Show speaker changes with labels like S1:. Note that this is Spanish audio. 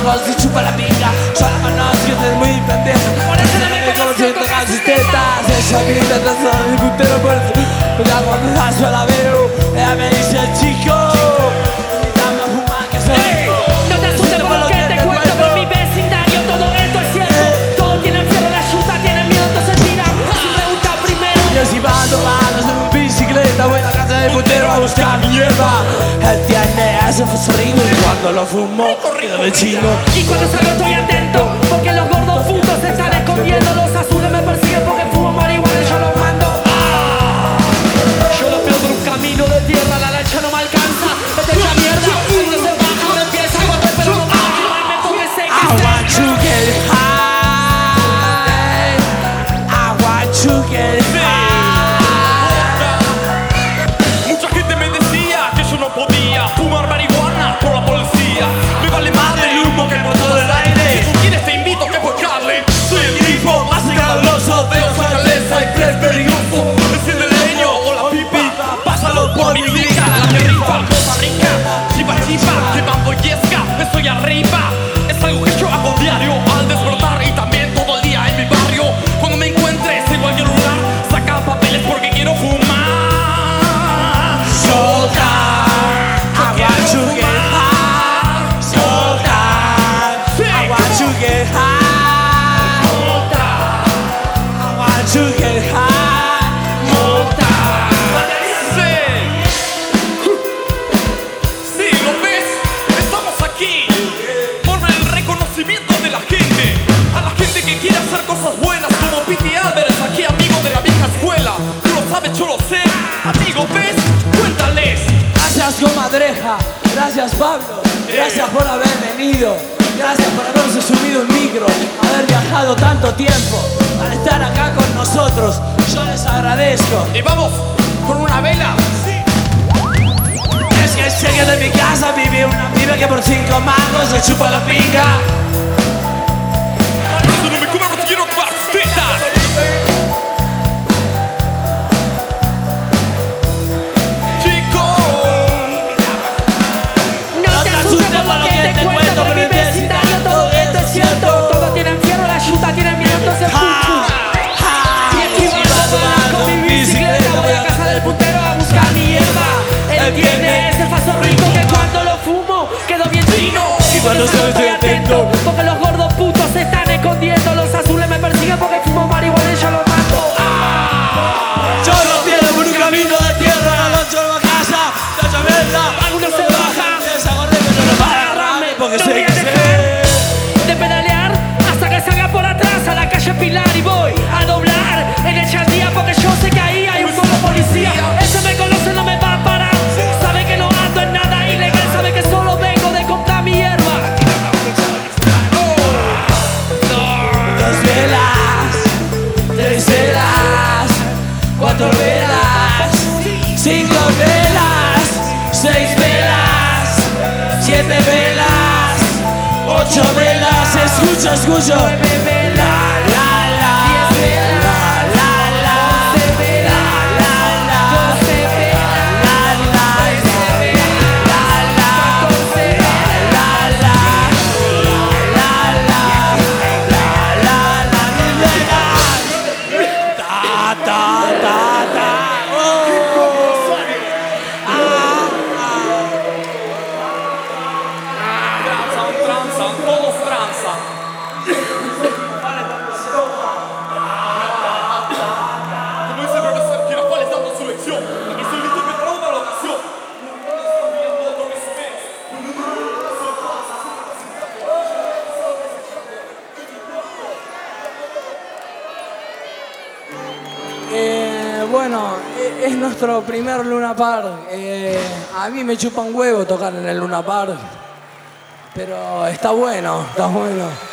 S1: huevos y chupa la pinga. Son las manos que te muy pendeja. Por eso no me conocí en todas sus tetas. Ella grita atrás del putero por eso. Pero cuando yo la veo, ella me dice chico. Dame a fumar que soy.
S2: No te asustes por lo que te cuento. Por mi vecindario todo esto es cierto. Todos tienen fiebre, la yuta tienen miedo, entonces tiran. Si pregunta primero.
S1: Yo si mando manos en un bicicleta, voy a la casa del putero a buscar mi hierba. Él tiene ese fosforino y cuando lo fumo, quedo de chino.
S2: Y cuando salgo estoy atento, porque los gordos putos se están escondiendo. Los azules me persiguen porque fumo marihuana y yo los mando. Yo los veo por un camino de tierra, la lancha no me alcanza. Vete esa mierda, uno se baja, uno empieza a golpear, pero no baja. Me meto que sé
S1: I want to get high. I want to get high.
S3: Mucha gente me decía que yo no podía fumar marihuana por la policía. Me vale más del humo que el motor del aire. Si tú quieres te invito que fue Charlie. Soy el grifo más escandaloso de los Fortaleza y Fred peligroso. Enciende el leño o la pipa, pásalo por mi clica. La que rifa, Costa Rica, chipa chipa, quemando yesca, estoy arriba. Es algo que yo hago diario al despertar y también todo el día en mi barrio. Cuando me encuentres en cualquier lugar, saca papeles porque quiero fumar. Yo lo sé, amigo, ¿ves? Cuéntales.
S1: Gracias, comadreja. Gracias, Pablo. Gracias por haber venido. Gracias por haberse subido un micro, haber viajado tanto tiempo para estar acá con nosotros. Yo les agradezco.
S3: Y vamos con una vela.
S1: Es que sé que de mi casa vive una piba que por 5 mangos se chupa la pinga.
S3: Eso no me cobra, no quiero más tetas.
S2: Tienen miedo, entonces pum, pum. Y esquivando con mi bicicleta voy a casa del putero a buscar mi hierba. Él tiene ese faso rico que cuando lo fumo quedo bien chino.
S1: Y cuando estoy atento,
S2: porque los gordos putos se están escondiendo. Los azules me persiguen porque fumo marihuana y yo los mato.
S1: yo lo pierdo por un camino de tierra. La noche va a casa, la llaverla.
S2: Algunos se bajan.
S1: Desacordé que no lo va a agarrarme porque
S2: No
S1: sé
S2: voy a
S1: que sé.
S2: de pedalear hasta que salga por atrás a la calle Pilar y voy a doblar en el Chandía porque yo sé que ahí hay un solo policía. Ese me conoce, no me va a parar. Sabe que no ando en nada ilegal, sabe que solo vengo de comprar mi hierba.
S1: 2 velas, 3 velas, 4 velas, 5 velas, 6 velas, 7 velas, 8 velas, escucho, escucho. 9 velas, la, la, 10 velas, la, la, 11 velas, la, la, 12 velas, la, la, 13 velas, la, la, 14 velas, la, la, la, la, la, la, 10 velas. Ta, ta, ta, ta.
S3: Transan, todos transan. Como dice el profesor, que nos vale dando su lección. Aquí estoy listo preparado para la ocasión.
S1: Bueno, es nuestro primer Luna Park. A mí me chupa un huevo tocar en el Luna Park, pero está bueno, está bueno.